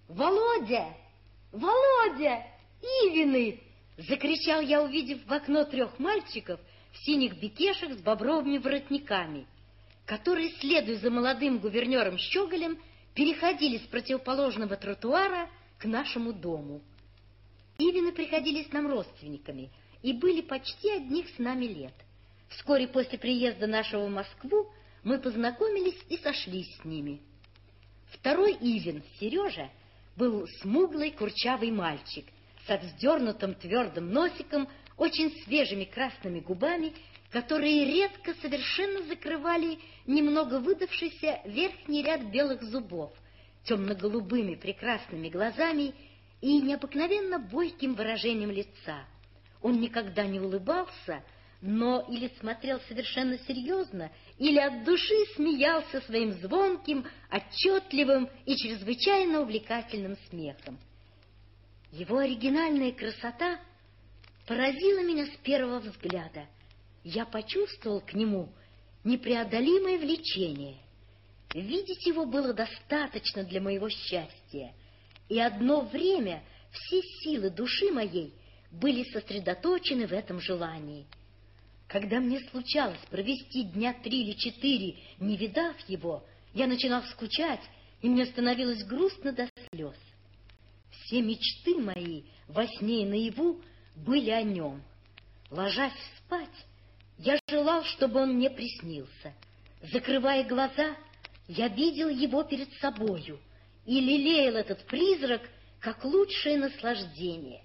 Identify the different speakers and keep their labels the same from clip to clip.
Speaker 1: Володя! Володя! Ивины! Закричал я, увидев в окно 3 мальчиков в синих бекешах с бобровыми воротниками, которые, следуя за молодым гувернером Щеголем, переходили с противоположного тротуара к нашему дому. Ивины приходились нам родственниками и были почти одних с нами лет. Вскоре после приезда нашего в Москву мы познакомились и сошлись с ними. Второй Ивин, Сережа, был смуглый курчавый мальчик со вздернутым твердым носиком, очень свежими красными губами, которые редко совершенно закрывали немного выдавшийся верхний ряд белых зубов, темно-голубыми прекрасными глазами и необыкновенно бойким выражением лица. Он никогда не улыбался, но или смотрел совершенно серьезно, или от души смеялся своим звонким, отчетливым и чрезвычайно увлекательным смехом. Его оригинальная красота поразила меня с первого взгляда. Я почувствовал к нему непреодолимое влечение. Видеть его было достаточно для моего счастья, и одно время все силы души моей были сосредоточены в этом желании. Когда мне случалось провести дня 3 или 4, не видав его, я начинал скучать, и мне становилось грустно до слез. Все мечты мои во сне и наяву были о нем. Ложась спать, я желал, чтобы он мне приснился. Закрывая глаза, я видел его перед собою и лелеял этот призрак как лучшее наслаждение.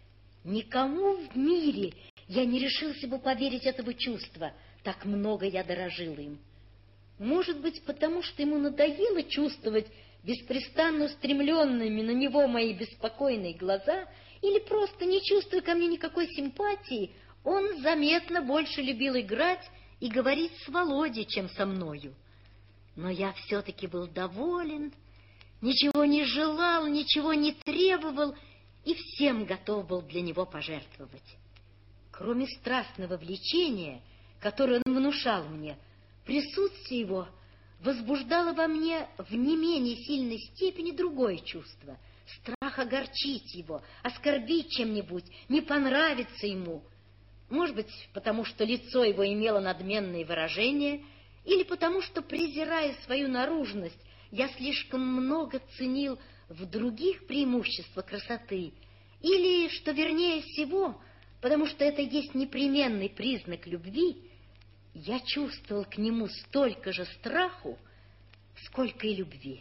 Speaker 1: Никому в мире я не решился бы поверить этого чувства, так много я дорожил им. Может быть, потому что ему надоело чувствовать беспрестанно устремленными на него мои беспокойные глаза, или просто, не чувствуя ко мне никакой симпатии, он заметно больше любил играть и говорить с Володей, чем со мною. Но я все-таки был доволен, ничего не желал, ничего не требовал и всем готов был для него пожертвовать. Кроме страстного влечения, которое он внушал мне, присутствие его возбуждало во мне в не менее сильной степени другое чувство — страх огорчить его, оскорбить чем-нибудь, не понравиться ему. Может быть, потому что лицо его имело надменные выражения, или потому что, презирая свою наружность, я слишком много ценил в других преимущества красоты, или, что вернее всего, потому что это есть непременный признак любви, я чувствовал к нему столько же страху, сколько и любви.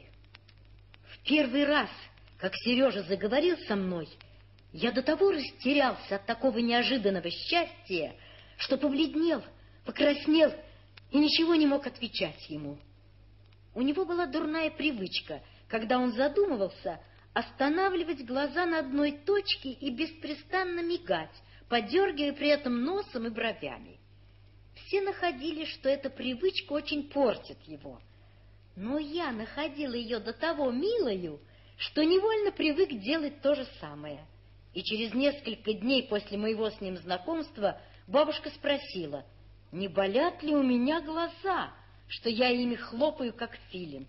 Speaker 1: В первый раз, как Сережа заговорил со мной, я до того растерялся от такого неожиданного счастья, что побледнел, покраснел и ничего не мог отвечать ему. У него была дурная привычка, когда он задумывался, останавливать глаза на одной точке и беспрестанно мигать, подергивая при этом носом и бровями. Все находили, что эта привычка очень портит его, но я находила ее до того милою, что невольно привык делать то же самое. И через несколько дней после моего с ним знакомства бабушка спросила, не болят ли у меня глаза, что я ими хлопаю, как филин.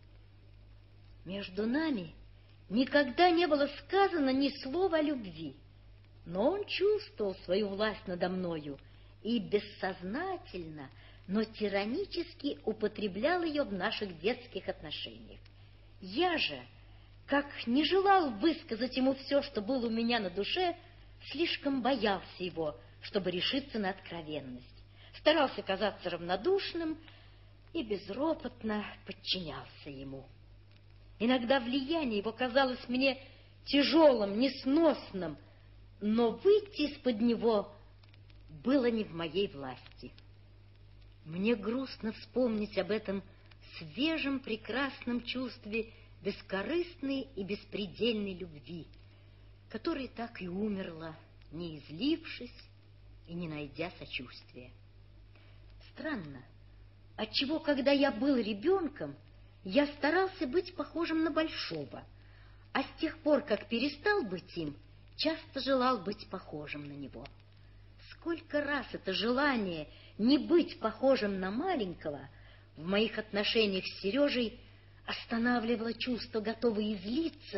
Speaker 1: Между нами никогда не было сказано ни слова о любви, но он чувствовал свою власть надо мною и бессознательно, но тиранически употреблял ее в наших детских отношениях. Я же, как не желал высказать ему все, что было у меня на душе, слишком боялся его, чтобы решиться на откровенность. Старался казаться равнодушным и безропотно подчинялся ему. Иногда влияние его казалось мне тяжелым, несносным, но выйти из-под него было не в моей власти. Мне грустно вспомнить об этом свежем, прекрасном чувстве бескорыстной и беспредельной любви, которая так и умерла, не излившись и не найдя сочувствия. Странно, отчего, когда я был ребенком, я старался быть похожим на большого, а с тех пор, как перестал быть им, часто желал быть похожим на него. Сколько раз это желание не быть похожим на маленького в моих отношениях с Сережей останавливало чувство, готовое излиться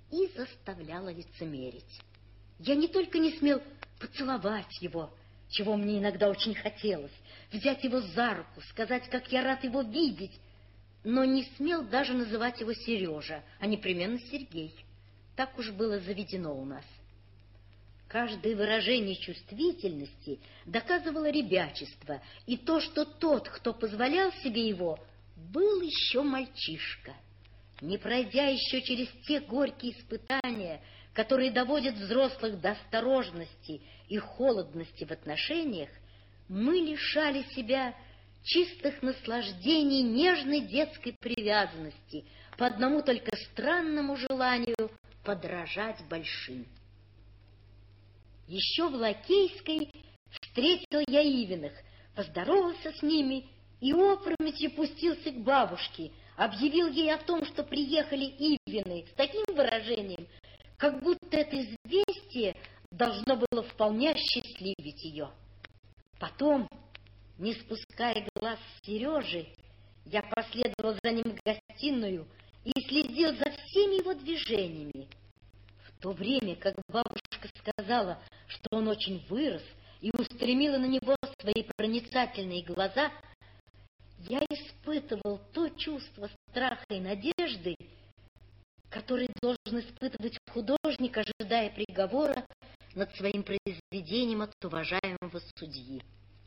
Speaker 1: и заставляла лицемерить. Я не только не смел поцеловать его, чего мне иногда очень хотелось, взять его за руку, сказать, как я рад его видеть, но не смел даже называть его Сережа, а непременно Сергей. Так уж было заведено у нас. Каждое выражение чувствительности доказывало ребячество, и то, что тот, кто позволял себе его, был еще мальчишка. Не пройдя еще через те горькие испытания, которые доводят взрослых до осторожности и холодности в отношениях, мы лишали себя чистых наслаждений нежной детской привязанности по одному только странному желанию подражать большим. Еще в Лакейской встретил я Ивиных, поздоровался с ними и опрометью пустился к бабушке, объявил ей о том, что приехали Ивины, с таким выражением, как будто это известие должно было вполне осчастливить ее. Потом, не спуская глаз с Сережи, я последовал за ним в гостиную и следил за всеми его движениями. В то время, как бабушка сказала, что он очень вырос, и устремила на него свои проницательные глаза, я испытывал то чувство страха и надежды, который должен испытывать художник, ожидая приговора над своим произведением от уважаемого судьи.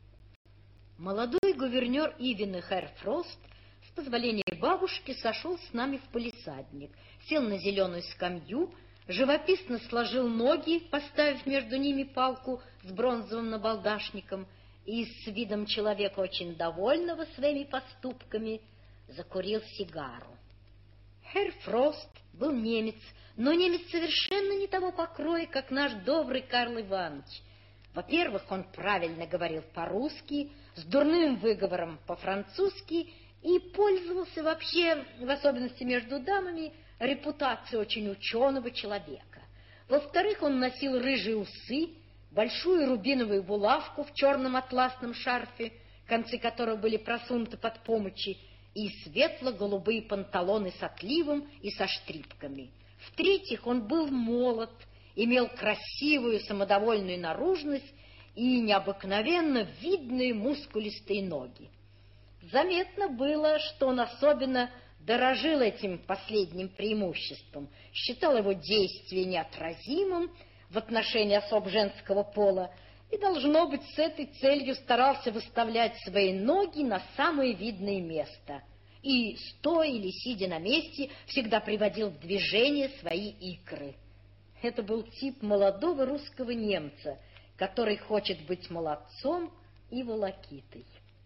Speaker 1: Молодой гувернер Ивины Herr Frost с позволения бабушки сошел с нами в палисадник, сел на зеленую скамью, живописно сложил ноги, поставив между ними палку с бронзовым набалдашником, и с видом человека, очень довольного своими поступками, закурил сигару. Herr Frost был немец, но немец совершенно не того покроя, как наш добрый Карл Иванович. Во-первых, он правильно говорил по-русски, с дурным выговором по-французски и пользовался вообще, в особенности между дамами, репутацией очень ученого человека. Во-вторых, он носил рыжие усы, большую рубиновую булавку в черном атласном шарфе, концы которого были просунуты под помочи, и светло-голубые панталоны с отливом и со штрипками. В-третьих, он был молод, имел красивую самодовольную наружность и необыкновенно видные мускулистые ноги. Заметно было, что он особенно дорожил этим последним преимуществом, считал его действие неотразимым в отношении особ женского пола и, должно быть, с этой целью старался выставлять свои ноги на самое видное место и, стоя или сидя на месте, всегда приводил в движение свои икры. Это был тип молодого русского немца, который хочет быть молодцом и волокитой.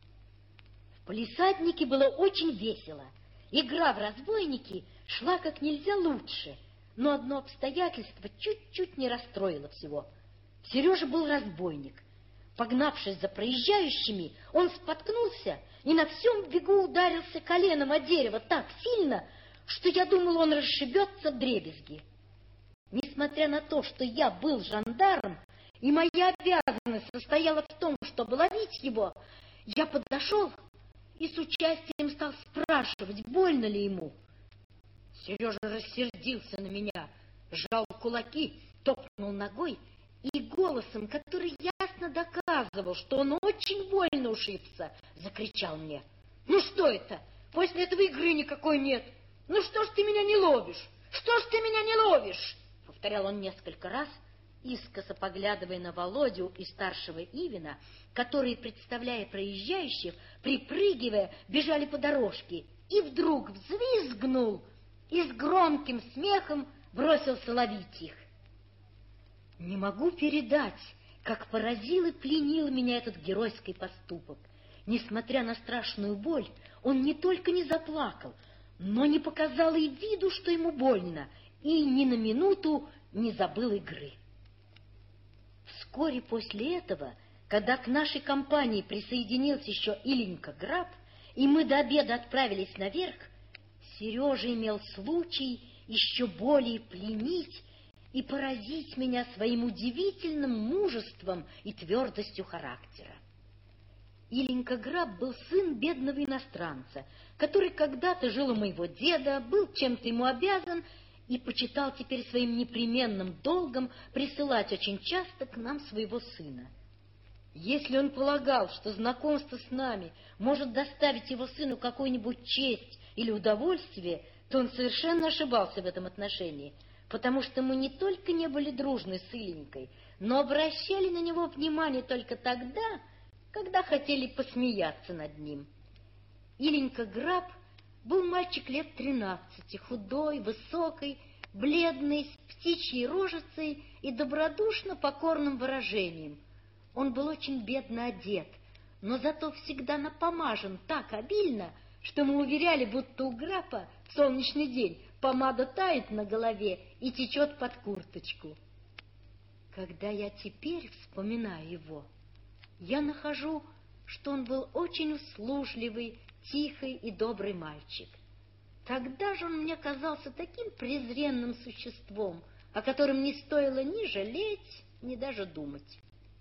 Speaker 1: В палисаднике было очень весело. Игра в разбойники шла как нельзя лучше, но одно обстоятельство чуть-чуть не расстроило всего. Сережа был разбойник. Погнавшись за проезжающими, он споткнулся и на всем бегу ударился коленом о дерево так сильно, что я думал, он расшибется вдребезги. Несмотря на то, что я был жандарм, и моя обязанность состояла в том, чтобы ловить его, я подошел и с участием стал спрашивать, больно ли ему. Сережа рассердился на меня, сжал кулаки, топнул ногой и голосом, который ясно доказывал, что он очень больно ушибся, закричал мне: «Ну что это? После этого игры никакой нет. Ну что ж ты меня не ловишь? Что ж ты меня не ловишь?» Повторял он несколько раз, искоса поглядывая на Володю и старшего Ивина, которые, представляя проезжающих, припрыгивая, бежали по дорожке, и вдруг взвизгнул и с громким смехом бросился ловить их. Не могу передать, как поразил и пленил меня этот геройский поступок. Несмотря на страшную боль, он не только не заплакал, но не показал и виду, что ему больно, и ни на минуту не забыл игры. Вскоре после этого, когда к нашей компании присоединился еще Иленька Граб, и мы до обеда отправились наверх, Сережа имел случай еще более пленить и поразить меня своим удивительным мужеством и твердостью характера. Иленька Граб был сын бедного иностранца, который когда-то жил у моего деда, был чем-то ему обязан и почитал теперь своим непременным долгом присылать очень часто к нам своего сына. Если он полагал, что знакомство с нами может доставить его сыну какую-нибудь честь или удовольствие, то он совершенно ошибался в этом отношении, потому что мы не только не были дружны с Иленькой, но обращали на него внимание только тогда, когда хотели посмеяться над ним. Иленька Граб был мальчик лет 13, худой, высокий, бледный, с птичьей рожицей и добродушно покорным выражением. Он был очень бедно одет, но зато всегда напомажен так обильно, что мы уверяли, будто у Грапа в солнечный день помада тает на голове и течет под курточку. Когда я теперь вспоминаю его, я нахожу, что он был очень услужливый, тихий и добрый мальчик. Тогда же он мне казался таким презренным существом, о котором не стоило ни жалеть, ни даже думать.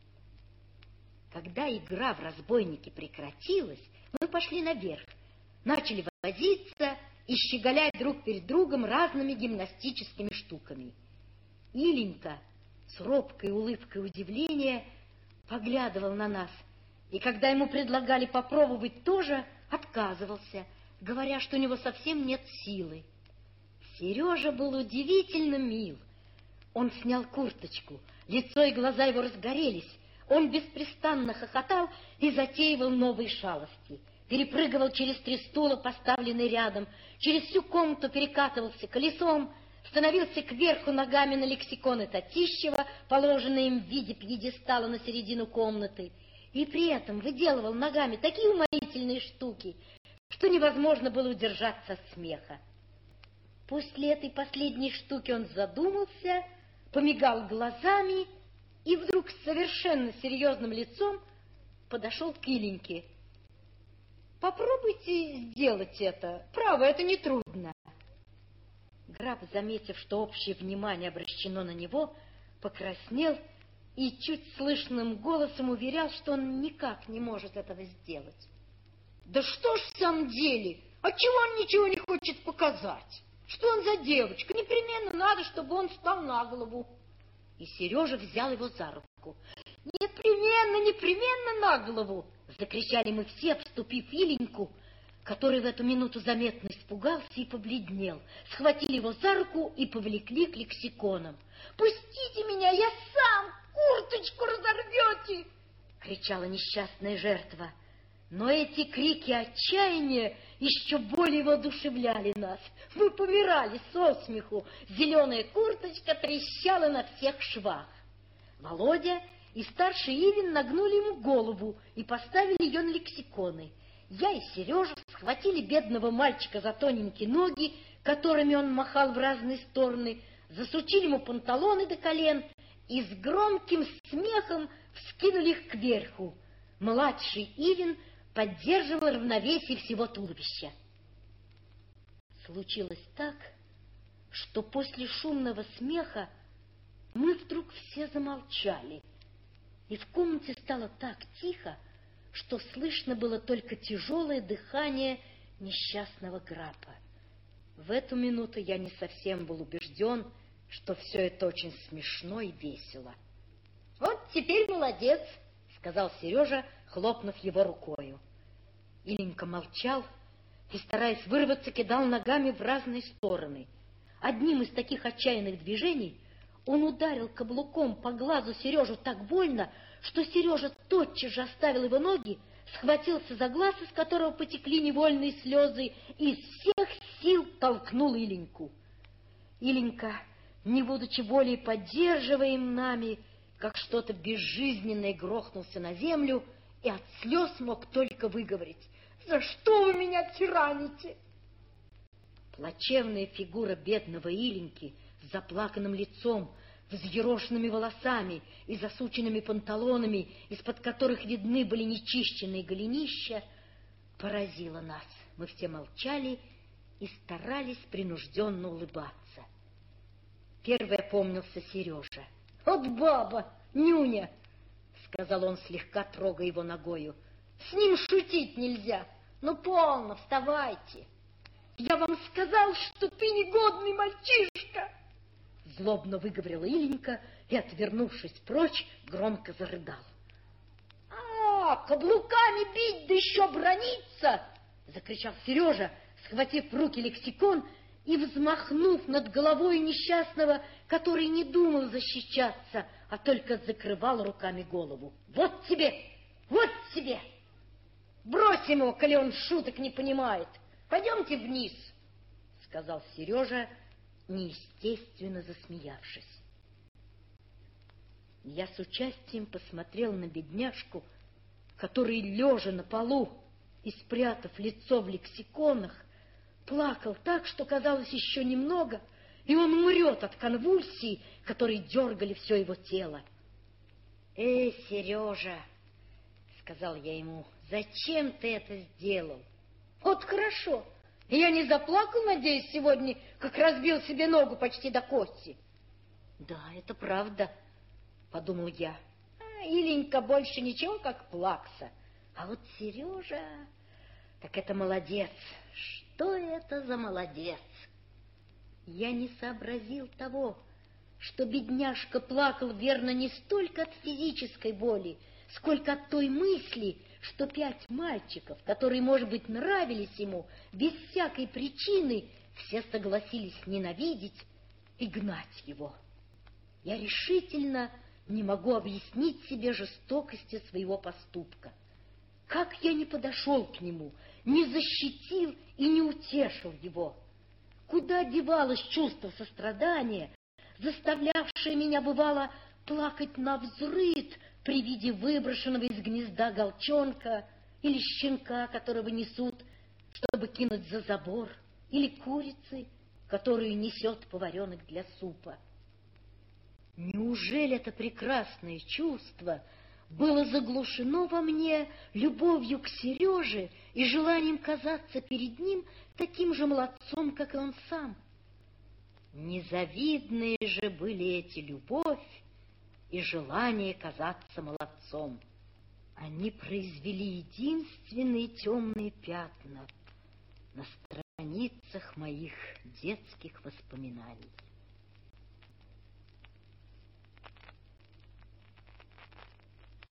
Speaker 1: Когда игра в разбойники прекратилась, мы пошли наверх, начали возиться и щеголять друг перед другом разными гимнастическими штуками. Иленька с робкой улыбкой удивления поглядывал на нас, и когда ему предлагали попробовать тоже, отказывался, говоря, что у него совсем нет силы. Сережа был удивительно мил. Он снял курточку, лицо и глаза его разгорелись, он беспрестанно хохотал и затеивал новые шалости. Перепрыгивал через 3 стула, поставленные рядом, через всю комнату перекатывался колесом, становился кверху ногами на лексиконы Татищева, положенные им в виде пьедестала на середину комнаты, и при этом выделывал ногами такие уморительные штуки, что невозможно было удержаться от смеха. После этой последней штуки он задумался, помигал глазами и вдруг с совершенно серьезным лицом подошел к Иленьке. «Попробуйте сделать это. Право, это нетрудно». Граф, заметив, что общее внимание обращено на него, покраснел и чуть слышным голосом уверял, что он никак не может этого сделать. «Да что ж в самом деле? Отчего он ничего не хочет показать? Что он за девочка? Непременно надо, чтобы он встал на голову». И Сережа взял его за руку. «Непременно, непременно на голову!» — закричали мы все, обступив Иленьку, который в эту минуту заметно испугался и побледнел. Схватили его за руку и повлекли к лексиконам. «Пустите меня, я сам! Курточку разорвете!» — кричала несчастная жертва. Но эти крики отчаяния еще более воодушевляли нас. Мы помирали со смеху. Зеленая курточка трещала на всех швах. Володя и старший Ивин нагнули ему голову и поставили ее на лексиконы. Я и Сережа схватили бедного мальчика за тоненькие ноги, которыми он махал в разные стороны, засучили ему панталоны до колен и с громким смехом вскинули их кверху. Младший Ивин поддерживал равновесие всего туловища. Случилось так, что после шумного смеха мы вдруг все замолчали, и в комнате стало так тихо, что слышно было только тяжелое дыхание несчастного Грапа. В эту минуту я не совсем был убежден, что все это очень смешно и весело. «Вот теперь молодец!» — сказал Сережа, хлопнув его рукою. Иленька молчал и, стараясь вырваться, кидал ногами в разные стороны. Одним из таких отчаянных движений он ударил каблуком по глазу Сережу так больно, что Сережа тотчас же оставил его ноги, схватился за глаз, из которого потекли невольные слезы, и из всех сил толкнул Иленьку. Иленька, не будучи более поддерживаем нами, как что-то безжизненное, грохнулся на землю и от слез мог только выговорить: «За что вы меня тираните?» Плачевная фигура бедного Иленьки с заплаканным лицом, взъерошенными волосами и засученными панталонами, из-под которых видны были нечищенные голенища, поразила нас. Мы все молчали и старались принужденно улыбаться. Первый опомнился Сережа. «Вот баба, нюня!» — сказал он, слегка трогая его ногою. «С ним шутить нельзя. Ну, полно, вставайте. Я вам сказал, что ты негодный мальчишка!» Злобно выговорила Иленька и, отвернувшись прочь, громко зарыдал. Каблуками бить, да еще брониться! Закричал Сережа, схватив в руки лексикон и взмахнув над головой несчастного, который не думал защищаться, а только закрывал руками голову. Вот тебе! Вот тебе! Брось его, коли он шуток не понимает. Пойдемте вниз, сказал Сережа, неестественно засмеявшись. Я с участием посмотрел на бедняжку, который, лежа на полу и спрятав лицо в лексиконах, плакал так, что казалось еще немного, и он умрет от конвульсий, которые дергали все его тело. Сережа, — сказал я ему, — зачем ты это сделал? Вот хорошо. Я не заплакал, надеюсь, сегодня, как разбил себе ногу почти до кости. Да, это правда, — подумал я. Иленька больше ничего, как плакса. А вот Сережа, так это молодец. Что это за молодец? Я не сообразил того, что бедняжка плакал, верно, не столько от физической боли, сколько от той мысли, что 5 мальчиков, которые, может быть, нравились ему, без всякой причины, все согласились ненавидеть и гнать его. Я решительно не могу объяснить себе жестокости своего поступка. Как я не подошел к нему, не защитил и не утешил его? Куда девалось чувство сострадания, заставлявшее меня, бывало, плакать навзрыд при виде выброшенного из гнезда голчонка или щенка, которого несут, чтобы кинуть за забор, или курицы, которую несет поваренок для супа? Неужели это прекрасное чувство было заглушено во мне любовью к Сереже и желанием казаться перед ним таким же молодцом, как и он сам? Незавидные же были эти любовь и желание казаться молодцом. Они произвели единственные темные пятна на страницах моих детских воспоминаний.